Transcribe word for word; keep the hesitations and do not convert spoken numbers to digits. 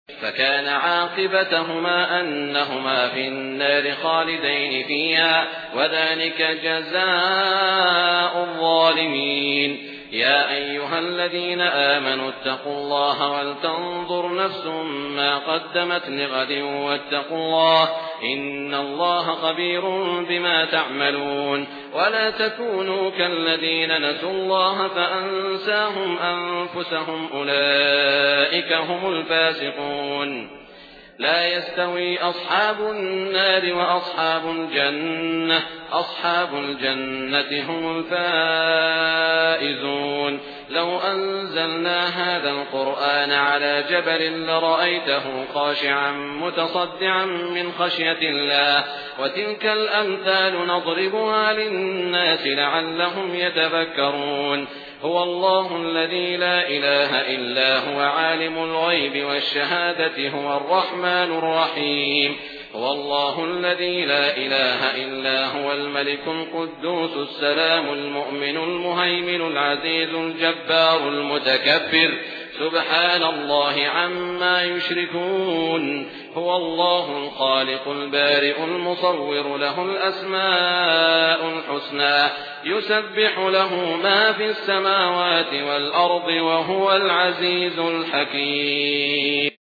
فكان عاقبتهما أنهما في النار خالدين فيها وذلك جزاء الظالمين. يا أيها الذين آمنوا اتقوا الله ولتنظر نفس ما قدمت لغد واتقوا الله إن الله خبير بما تعملون. ولا تكونوا كالذين نسوا الله فأنساهم أنفسهم أولئك هم الفاسقون. لا يستوي أصحاب النار وأصحاب الجنة أصحاب الجنة هم الفائزون. لو أنزلنا هذا القرآن على جبل لرأيته خاشعا متصدعا من خشية الله وتلك الأمثال نضربها للناس لعلهم يتفكرون. هو الله الذي لا إله إلا هو عالم الغيب والشهادة هو الرحمن الرحيم. هو الله الذي لا إله إلا هو الملك القدوس السلام المؤمن المهيمن العزيز الجبار المتكبر سبحان الله عما يشركون. هو الله الخالق البارئ المصور له الأسماء الحسنى يسبح له ما في السماوات والأرض وهو العزيز الحكيم.